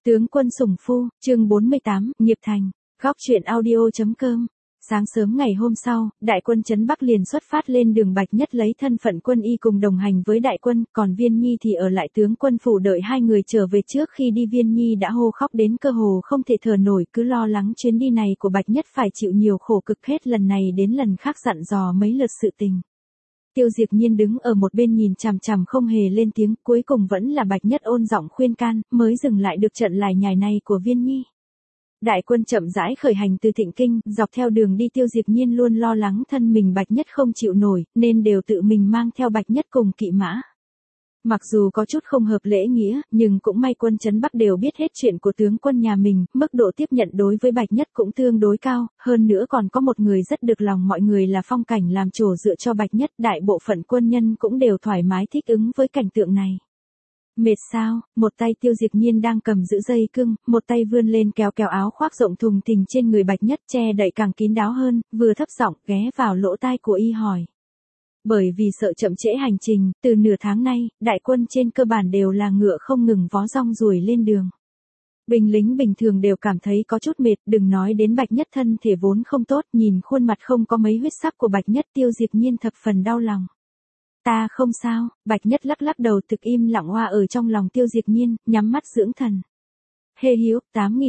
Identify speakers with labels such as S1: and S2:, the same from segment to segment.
S1: Tướng quân sủng phu, chương 48, nghiệp thành, góc truyện audio.com. Sáng sớm ngày hôm sau, đại quân trấn Bắc liền xuất phát lên đường Bạch Nhất lấy thân phận quân y cùng đồng hành với đại quân, còn Viên Nhi thì ở lại tướng quân phủ đợi hai người trở về. Trước khi đi Viên Nhi đã hô khóc đến cơ hồ không thể thở nổi, cứ lo lắng chuyến đi này của Bạch Nhất phải chịu nhiều khổ cực, hết lần này đến lần khác dặn dò mấy lượt sự tình. Tiêu Diệp Nhiên đứng ở một bên nhìn chằm chằm không hề lên tiếng, cuối cùng vẫn là Bạch Nhất ôn giọng khuyên can, mới dừng lại được trận lải nhải này của Viên Nhi. Đại quân chậm rãi khởi hành từ Thịnh Kinh, dọc theo đường đi Tiêu Diệp Nhiên luôn lo lắng thân mình Bạch Nhất không chịu nổi, nên đều tự mình mang theo Bạch Nhất cùng kỵ mã. Mặc dù có chút không hợp lễ nghĩa, nhưng cũng may quân trấn Bắc đều biết hết chuyện của tướng quân nhà mình, mức độ tiếp nhận đối với Bạch Nhất cũng tương đối cao, hơn nữa còn có một người rất được lòng mọi người là Phong Cảnh làm chỗ dựa cho Bạch Nhất, đại bộ phận quân nhân cũng đều thoải mái thích ứng với cảnh tượng này. Mệt sao? Một tay Tiêu Diệp Nhiên đang cầm giữ dây cương, một tay vươn lên kéo áo khoác rộng thùng thình trên người Bạch Nhất, che đậy càng kín đáo hơn, vừa thấp giọng ghé vào lỗ tai của y hỏi. Bởi vì sợ chậm trễ hành trình, từ nửa tháng nay, đại quân trên cơ bản đều là ngựa không ngừng vó rong ruổi lên đường. Binh lính bình thường đều cảm thấy có chút mệt, đừng nói đến Bạch Nhất thân thể vốn không tốt, nhìn khuôn mặt không có mấy huyết sắc của Bạch Nhất, Tiêu Diệp Nhiên thập phần đau lòng. Ta không sao, Bạch Nhất lắc đầu thực im lặng hoa ở trong lòng Tiêu Diệp Nhiên, nhắm mắt dưỡng thần. Hê Hiếu,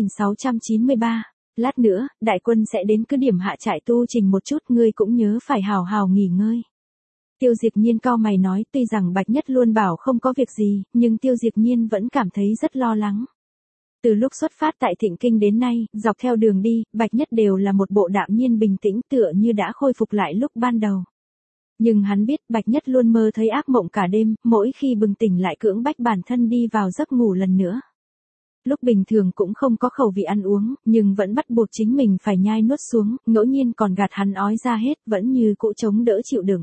S1: 8693. Lát nữa, đại quân sẽ đến cứ điểm hạ trại tu trình một chút, ngươi cũng nhớ phải hào hào nghỉ ngơi. Tiêu Diệp Nhiên cau mày nói, tuy rằng Bạch Nhất luôn bảo không có việc gì, nhưng Tiêu Diệp Nhiên vẫn cảm thấy rất lo lắng. Từ lúc xuất phát tại Thịnh Kinh đến nay, dọc theo đường đi, Bạch Nhất đều là một bộ đạm nhiên bình tĩnh, tựa như đã khôi phục lại lúc ban đầu. Nhưng hắn biết Bạch Nhất luôn mơ thấy ác mộng cả đêm, mỗi khi bừng tỉnh lại cưỡng bách bản thân đi vào giấc ngủ lần nữa. Lúc bình thường cũng không có khẩu vị ăn uống, nhưng vẫn bắt buộc chính mình phải nhai nuốt xuống, ngẫu nhiên còn gạt hắn ói ra hết, vẫn như cũ chống đỡ chịu đựng.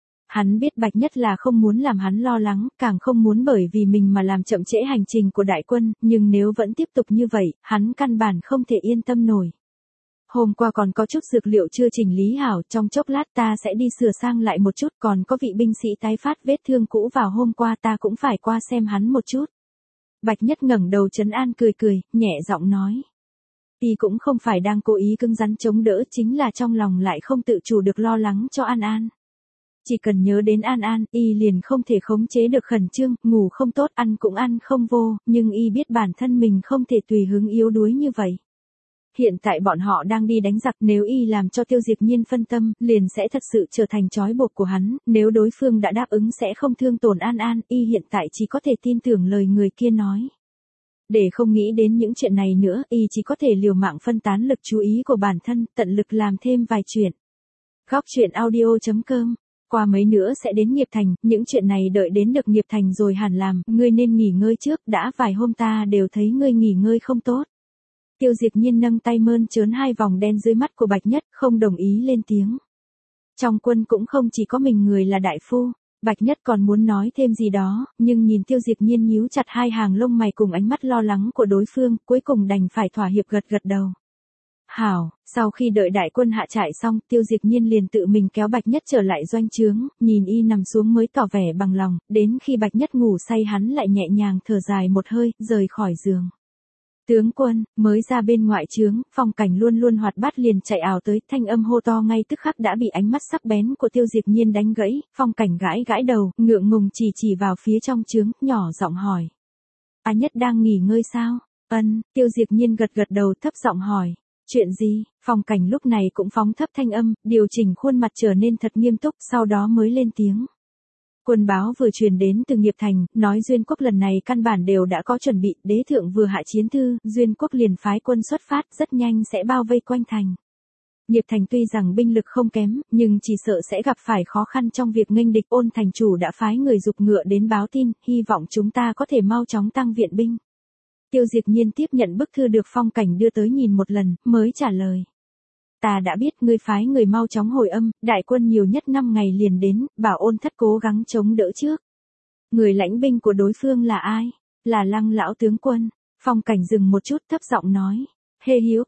S1: Hắn biết Bạch Nhất là không muốn làm hắn lo lắng, càng không muốn bởi vì mình mà làm chậm trễ hành trình của đại quân, nhưng nếu vẫn tiếp tục như vậy, hắn căn bản không thể yên tâm nổi. Hôm qua còn có chút dược liệu chưa chỉnh lý hảo, trong chốc lát ta sẽ đi sửa sang lại một chút, còn có vị binh sĩ tái phát vết thương cũ vào hôm qua ta cũng phải qua xem hắn một chút. Bạch Nhất ngẩng đầu trấn an cười, nhẹ giọng nói. Y cũng không phải đang cố ý cứng rắn chống đỡ, chính là trong lòng lại không tự chủ được lo lắng cho An An. Chỉ cần nhớ đến An An, y liền không thể khống chế được khẩn trương, ngủ không tốt, ăn cũng ăn không vô, nhưng y biết bản thân mình không thể tùy hứng yếu đuối như vậy. Hiện tại bọn họ đang đi đánh giặc, nếu y làm cho Tiêu Diệp Nhiên phân tâm, liền sẽ thật sự trở thành trói buộc của hắn, nếu đối phương đã đáp ứng sẽ không thương tổn An An, y hiện tại chỉ có thể tin tưởng lời người kia nói. Để không nghĩ đến những chuyện này nữa, y chỉ có thể liều mạng phân tán lực chú ý của bản thân, tận lực làm thêm vài chuyện. Góc truyện audio.com. Qua mấy nữa sẽ đến nghiệp thành, những chuyện này đợi đến được nghiệp thành rồi hẳn làm, ngươi nên nghỉ ngơi trước, đã vài hôm ta đều thấy ngươi nghỉ ngơi không tốt. Tiêu Diệp Nhiên nâng tay mơn trớn hai vòng đen dưới mắt của Bạch Nhất, không đồng ý lên tiếng. Trong quân cũng không chỉ có mình người là đại phu, Bạch Nhất còn muốn nói thêm gì đó, nhưng nhìn Tiêu Diệp Nhiên nhíu chặt hai hàng lông mày cùng ánh mắt lo lắng của đối phương, cuối cùng đành phải thỏa hiệp gật đầu. Hảo, sau khi đợi đại quân hạ trại xong, Tiêu Diệp Nhiên liền tự mình kéo Bạch Nhất trở lại doanh trướng, nhìn y nằm xuống mới tỏ vẻ bằng lòng, đến khi Bạch Nhất ngủ say hắn lại nhẹ nhàng thở dài một hơi, rời khỏi giường. Tướng quân, mới ra bên ngoại trướng, Phong Cảnh luôn hoạt bát liền chạy ảo tới, thanh âm hô to ngay tức khắc đã bị ánh mắt sắc bén của Tiêu Diệp Nhiên đánh gãy, Phong Cảnh gãi đầu, ngượng ngùng chỉ vào phía trong trướng, nhỏ giọng hỏi. A Nhất đang nghỉ ngơi sao? Ân, Tiêu Diệp Nhiên gật đầu thấp giọng hỏi. Chuyện gì? Phong Cảnh lúc này cũng phóng thấp thanh âm, điều chỉnh khuôn mặt trở nên thật nghiêm túc, sau đó mới lên tiếng. Quân báo vừa truyền đến từ nghiệp thành, nói Duyên Quốc lần này căn bản đều đã có chuẩn bị, đế thượng vừa hạ chiến thư, Duyên Quốc liền phái quân xuất phát, rất nhanh sẽ bao vây quanh thành. Nghiệp thành tuy rằng binh lực không kém, nhưng chỉ sợ sẽ gặp phải khó khăn trong việc nghênh địch. Ôn thành chủ đã phái người giục ngựa đến báo tin, hy vọng chúng ta có thể mau chóng tăng viện binh. Tiêu Diệp Nhiên tiếp nhận bức thư được Phong Cảnh đưa tới nhìn một lần, mới trả lời. Ta đã biết ngươi phái người mau chóng hồi âm, đại quân nhiều nhất 5 ngày liền đến, bảo Ôn thất cố gắng chống đỡ trước. Người lãnh binh của đối phương là ai? Là Lăng lão tướng quân. Phong Cảnh dừng một chút thấp giọng nói. Hê Hiếu,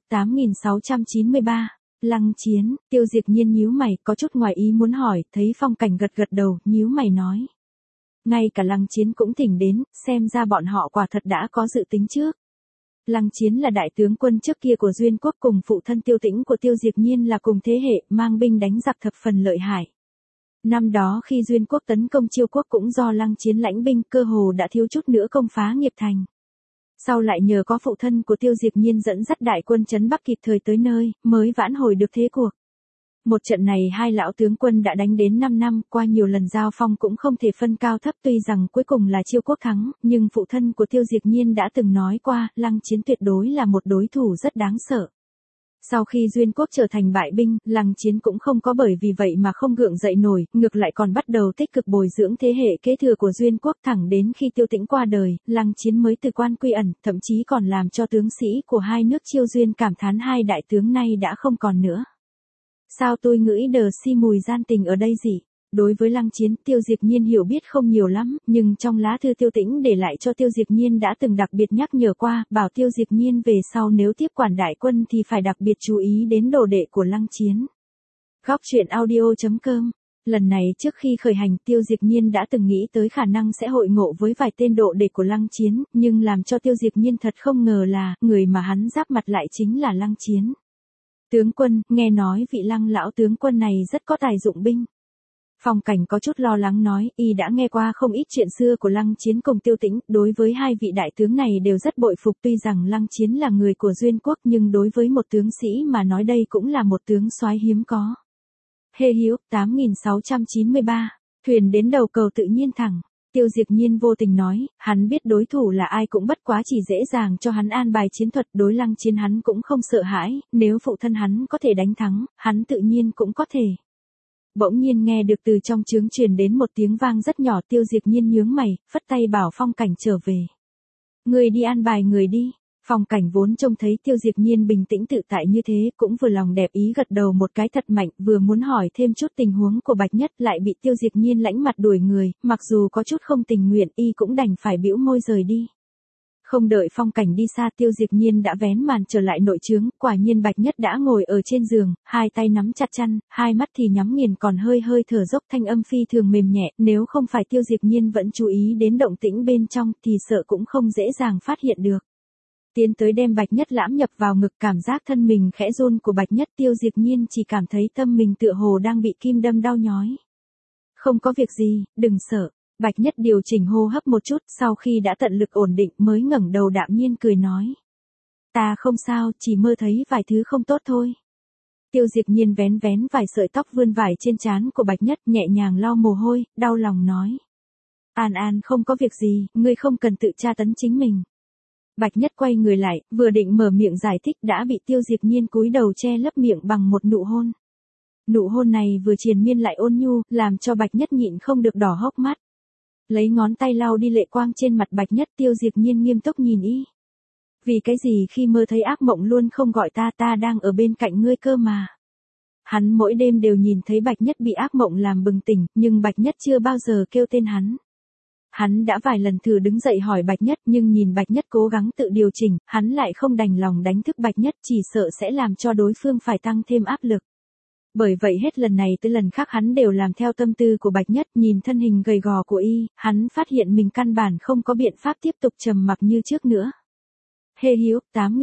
S1: 8693. Lăng Chiến, Tiêu Diệp Nhiên nhíu mày, có chút ngoài ý muốn hỏi, thấy Phong Cảnh gật đầu, nhíu mày nói. Ngay cả Lăng Chiến cũng thỉnh đến, xem ra bọn họ quả thật đã có dự tính trước. Lăng Chiến là đại tướng quân trước kia của Duyên Quốc, cùng phụ thân Tiêu Tĩnh của Tiêu Diệp Nhiên là cùng thế hệ, mang binh đánh giặc thập phần lợi hại. Năm đó khi Duyên Quốc tấn công Chiêu Quốc cũng do Lăng Chiến lãnh binh, cơ hồ đã thiếu chút nữa công phá nghiệp thành. Sau lại nhờ có phụ thân của Tiêu Diệp Nhiên dẫn dắt đại quân trấn Bắc kịp thời tới nơi, mới vãn hồi được thế cuộc. Một trận này hai lão tướng quân đã đánh đến 5 năm, qua nhiều lần giao phong cũng không thể phân cao thấp, tuy rằng cuối cùng là Chiêu Quốc thắng, nhưng phụ thân của Tiêu Diệp Nhiên đã từng nói qua, Lăng Chiến tuyệt đối là một đối thủ rất đáng sợ. Sau khi Duyên Quốc trở thành bại binh, Lăng Chiến cũng không có bởi vì vậy mà không gượng dậy nổi, ngược lại còn bắt đầu tích cực bồi dưỡng thế hệ kế thừa của Duyên Quốc, thẳng đến khi Tiêu Tĩnh qua đời, Lăng Chiến mới từ quan quy ẩn, thậm chí còn làm cho tướng sĩ của hai nước Chiêu Duyên cảm thán hai đại tướng nay đã không còn nữa. Sao tôi ngửi đờ si mùi gian tình ở đây gì? Đối với Lăng Chiến, Tiêu Diệp Nhiên hiểu biết không nhiều lắm, nhưng trong lá thư Tiêu Tĩnh để lại cho Tiêu Diệp Nhiên đã từng đặc biệt nhắc nhở qua, bảo Tiêu Diệp Nhiên về sau nếu tiếp quản đại quân thì phải đặc biệt chú ý đến đồ đệ của Lăng Chiến. Góc truyện audio.com. Lần này trước khi khởi hành, Tiêu Diệp Nhiên đã từng nghĩ tới khả năng sẽ hội ngộ với vài tên đồ đệ của Lăng Chiến, nhưng làm cho Tiêu Diệp Nhiên thật không ngờ là, người mà hắn giáp mặt lại chính là Lăng Chiến. Tướng quân, nghe nói vị Lăng lão tướng quân này rất có tài dụng binh. Phong Cảnh có chút lo lắng nói, y đã nghe qua không ít chuyện xưa của Lăng Chiến cùng Tiêu Tĩnh, đối với hai vị đại tướng này đều rất bội phục, tuy rằng Lăng Chiến là người của Duyên Quốc nhưng đối với một tướng sĩ mà nói đây cũng là một tướng soái hiếm có. Hê Hiếu, 8693, thuyền đến đầu cầu tự nhiên thẳng. Tiêu Diệp Nhiên vô tình nói, hắn biết đối thủ là ai cũng bất quá chỉ dễ dàng cho hắn an bài chiến thuật, đối Lăng Chiến hắn cũng không sợ hãi, nếu phụ thân hắn có thể đánh thắng, hắn tự nhiên cũng có thể. Bỗng nhiên nghe được từ trong trướng truyền đến một tiếng vang rất nhỏ, Tiêu Diệp Nhiên nhướng mày, phất tay bảo Phong Cảnh trở về. Người đi an bài người đi. Phong Cảnh vốn trông thấy Tiêu Diệp Nhiên bình tĩnh tự tại như thế, cũng vừa lòng đẹp ý gật đầu một cái thật mạnh, vừa muốn hỏi thêm chút tình huống của Bạch Nhất lại bị Tiêu Diệp Nhiên lãnh mặt đuổi người, mặc dù có chút không tình nguyện, y cũng đành phải bĩu môi rời đi. Không đợi Phong Cảnh đi xa, Tiêu Diệp Nhiên đã vén màn trở lại nội trướng, quả nhiên Bạch Nhất đã ngồi ở trên giường, hai tay nắm chặt chăn, hai mắt thì nhắm nghiền, còn hơi hơi thở dốc, thanh âm phi thường mềm nhẹ, nếu không phải Tiêu Diệp Nhiên vẫn chú ý đến động tĩnh bên trong thì sợ cũng không dễ dàng phát hiện được. Tiến tới đem Bạch Nhất lãm nhập vào ngực, cảm giác thân mình khẽ run của Bạch Nhất, Tiêu Diệp Nhiên chỉ cảm thấy tâm mình tựa hồ đang bị kim đâm đau nhói. Không có việc gì, đừng sợ. Bạch Nhất điều chỉnh hô hấp một chút, sau khi đã tận lực ổn định mới ngẩng đầu đạm nhiên cười nói. Ta không sao, chỉ mơ thấy vài thứ không tốt thôi. Tiêu Diệp Nhiên vén vài sợi tóc vươn vải trên trán của Bạch Nhất, nhẹ nhàng lau mồ hôi, đau lòng nói. An không có việc gì, ngươi không cần tự tra tấn chính mình. Bạch Nhất quay người lại, vừa định mở miệng giải thích đã bị Tiêu Diệp Nhiên cúi đầu che lấp miệng bằng một nụ hôn. Nụ hôn này vừa triền miên lại ôn nhu, làm cho Bạch Nhất nhịn không được đỏ hốc mắt. Lấy ngón tay lau đi lệ quang trên mặt Bạch Nhất, Tiêu Diệp Nhiên nghiêm túc nhìn y. Vì cái gì khi mơ thấy ác mộng luôn không gọi ta đang ở bên cạnh ngươi cơ mà. Hắn mỗi đêm đều nhìn thấy Bạch Nhất bị ác mộng làm bừng tỉnh, nhưng Bạch Nhất chưa bao giờ kêu tên hắn. Hắn đã vài lần thử đứng dậy hỏi Bạch Nhất, nhưng nhìn Bạch Nhất cố gắng tự điều chỉnh, hắn lại không đành lòng đánh thức Bạch Nhất, chỉ sợ sẽ làm cho đối phương phải tăng thêm áp lực. Bởi vậy hết lần này tới lần khác hắn đều làm theo tâm tư của Bạch Nhất, nhìn thân hình gầy gò của y, hắn phát hiện mình căn bản không có biện pháp tiếp tục trầm mặc như trước nữa. Hê Hiếu,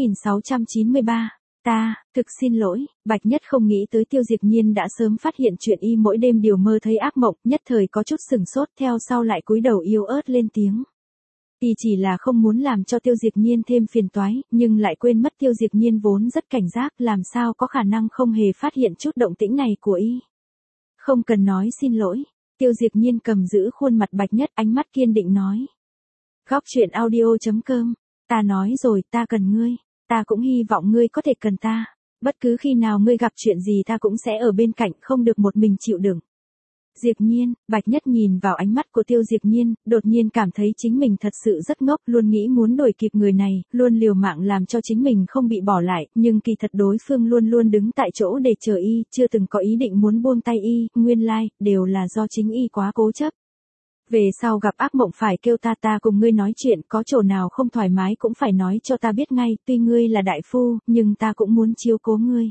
S1: 8693, thực xin lỗi, Bạch Nhất không nghĩ tới Tiêu Diệp Nhiên đã sớm phát hiện chuyện y mỗi đêm đều mơ thấy ác mộng, nhất thời có chút sừng sốt, theo sau lại cúi đầu yếu ớt lên tiếng. Y chỉ là không muốn làm cho Tiêu Diệp Nhiên thêm phiền toái, nhưng lại quên mất Tiêu Diệp Nhiên vốn rất cảnh giác, làm sao có khả năng không hề phát hiện chút động tĩnh này của y. Không cần nói xin lỗi, Tiêu Diệp Nhiên cầm giữ khuôn mặt Bạch Nhất, ánh mắt kiên định nói. Góc truyện audio.com, ta nói rồi, ta cần ngươi, ta cũng hy vọng ngươi có thể cần ta, bất cứ khi nào ngươi gặp chuyện gì ta cũng sẽ ở bên cạnh, không được một mình chịu đựng. Diệp Nhiên, Bạch Nhất nhìn vào ánh mắt của Tiêu Diệp Nhiên, đột nhiên cảm thấy chính mình thật sự rất ngốc, luôn nghĩ muốn đuổi kịp người này, luôn liều mạng làm cho chính mình không bị bỏ lại, nhưng kỳ thật đối phương luôn luôn đứng tại chỗ để chờ y, chưa từng có ý định muốn buông tay y, nguyên lai, đều là do chính y quá cố chấp. Về sau gặp ác mộng phải kêu ta cùng ngươi nói chuyện, có chỗ nào không thoải mái cũng phải nói cho ta biết ngay, tuy ngươi là đại phu, nhưng ta cũng muốn chiếu cố ngươi.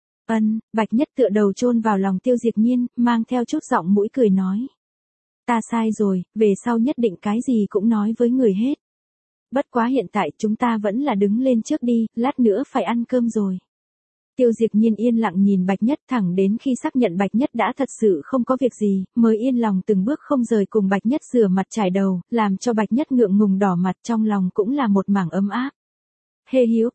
S1: Bạch Nhất tựa đầu chôn vào lòng Tiêu Diệp Nhiên, mang theo chút giọng mũi cười nói. Ta sai rồi, về sau nhất định cái gì cũng nói với người hết. Bất quá hiện tại chúng ta vẫn là đứng lên trước đi, lát nữa phải ăn cơm rồi. Tiêu Diệp Nhiên yên lặng nhìn Bạch Nhất thẳng đến khi xác nhận Bạch Nhất đã thật sự không có việc gì, mới yên lòng từng bước không rời cùng Bạch Nhất rửa mặt chải đầu, làm cho Bạch Nhất ngượng ngùng đỏ mặt, trong lòng cũng là một mảng ấm áp. Hê Hiếu,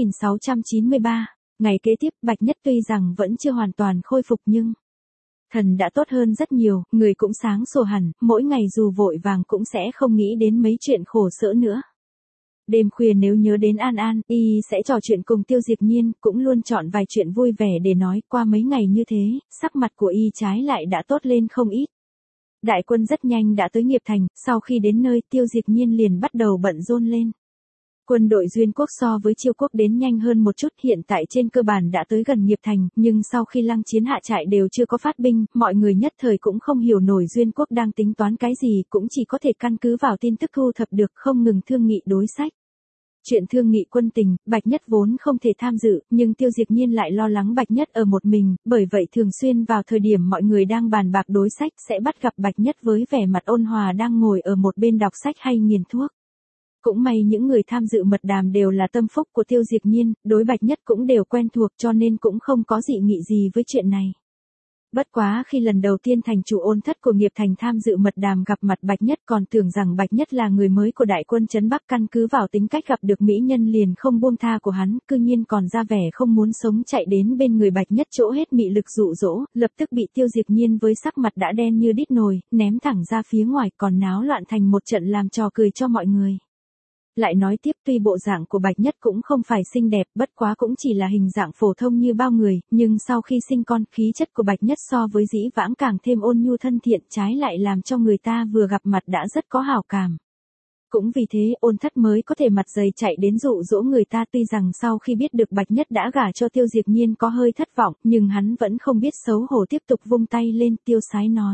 S1: 8693. Ngày kế tiếp, Bạch Nhất tuy rằng vẫn chưa hoàn toàn khôi phục nhưng thần đã tốt hơn rất nhiều, người cũng sáng sủa hẳn, mỗi ngày dù vội vàng cũng sẽ không nghĩ đến mấy chuyện khổ sở nữa. Đêm khuya nếu nhớ đến An An, y sẽ trò chuyện cùng Tiêu Diệp Nhiên, cũng luôn chọn vài chuyện vui vẻ để nói. Qua mấy ngày như thế, sắc mặt của y trái lại đã tốt lên không ít. Đại quân rất nhanh đã tới Nghiệp Thành, sau khi đến nơi Tiêu Diệp Nhiên liền bắt đầu bận rộn lên. Quân đội Duyên Quốc so với Chiêu Quốc đến nhanh hơn một chút, hiện tại trên cơ bản đã tới gần Nghiệp Thành, nhưng sau khi Lăng Chiến hạ trại đều chưa có phát binh, mọi người nhất thời cũng không hiểu nổi Duyên Quốc đang tính toán cái gì, cũng chỉ có thể căn cứ vào tin tức thu thập được không ngừng thương nghị đối sách. Chuyện thương nghị quân tình, Bạch Nhất vốn không thể tham dự, nhưng Tiêu Diệp Nhiên lại lo lắng Bạch Nhất ở một mình, bởi vậy thường xuyên vào thời điểm mọi người đang bàn bạc đối sách sẽ bắt gặp Bạch Nhất với vẻ mặt ôn hòa đang ngồi ở một bên đọc sách hay nghiền thuốc. Cũng may những người tham dự mật đàm đều là tâm phúc của Tiêu Diệp Nhiên, đối Bạch Nhất cũng đều quen thuộc cho nên cũng không có dị nghị gì với chuyện này. Bất quá khi lần đầu tiên thành chủ Ôn Thất của Nghiệp Thành tham dự mật đàm gặp mặt Bạch Nhất còn tưởng rằng Bạch Nhất là người mới của đại quân trấn Bắc, căn cứ vào tính cách gặp được mỹ nhân liền không buông tha của hắn, cư nhiên còn ra vẻ không muốn sống chạy đến bên người Bạch Nhất chỗ hết mị lực dụ dỗ, lập tức bị Tiêu Diệp Nhiên với sắc mặt đã đen như đít nồi, ném thẳng ra phía ngoài còn náo loạn thành một trận làm trò cười cho mọi người. Lại nói tiếp, tuy bộ dạng của Bạch Nhất cũng không phải xinh đẹp, bất quá cũng chỉ là hình dạng phổ thông như bao người, nhưng sau khi sinh con, khí chất của Bạch Nhất so với dĩ vãng càng thêm ôn nhu thân thiện, trái lại làm cho người ta vừa gặp mặt đã rất có hảo cảm. Cũng vì thế Ôn Thất mới có thể mặt dày chạy đến dụ dỗ người ta, tuy rằng sau khi biết được Bạch Nhất đã gả cho Tiêu Diệp Nhiên có hơi thất vọng, nhưng hắn vẫn không biết xấu hổ tiếp tục vung tay lên, tiêu sái nói.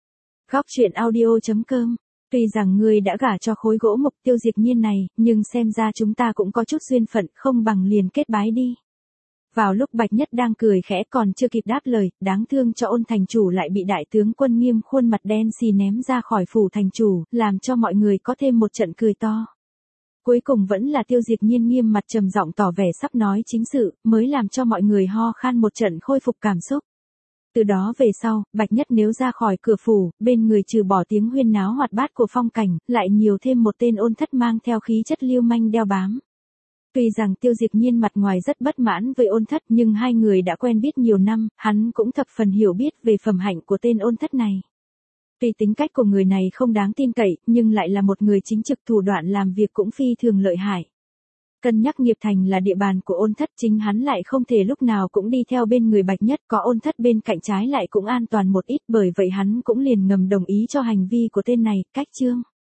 S1: Góc truyện audio.com. Tuy rằng ngươi đã gả cho khối gỗ mục Tiêu Diệp Nhiên này, nhưng xem ra chúng ta cũng có chút duyên phận, không bằng liền kết bái đi. Vào lúc Bạch Nhất đang cười khẽ còn chưa kịp đáp lời, đáng thương cho Ôn thành chủ lại bị đại tướng Quân Nghiêm khuôn mặt đen xì ném ra khỏi phủ thành chủ, làm cho mọi người có thêm một trận cười to. Cuối cùng vẫn là Tiêu Diệp Nhiên nghiêm mặt trầm giọng tỏ vẻ sắp nói chính sự, mới làm cho mọi người ho khan một trận khôi phục cảm xúc. Từ đó về sau, Bạch Nhất nếu ra khỏi cửa phủ, bên người trừ bỏ tiếng huyên náo hoạt bát của phong cảnh, lại nhiều thêm một tên Ôn Thất mang theo khí chất lưu manh đeo bám. Tuy rằng Tiêu Diệp Nhiên mặt ngoài rất bất mãn với Ôn Thất, nhưng hai người đã quen biết nhiều năm, hắn cũng thập phần hiểu biết về phẩm hạnh của tên Ôn Thất này. Tuy tính cách của người này không đáng tin cậy, nhưng lại là một người chính trực, thủ đoạn làm việc cũng phi thường lợi hại. Cân nhắc Nghiệp Thành là địa bàn của Ôn Thất, chính hắn lại không thể lúc nào cũng đi theo bên người Bạch Nhất, có Ôn Thất bên cạnh trái lại cũng an toàn một ít, bởi vậy hắn cũng liền ngầm đồng ý cho hành vi của tên này. Cách chương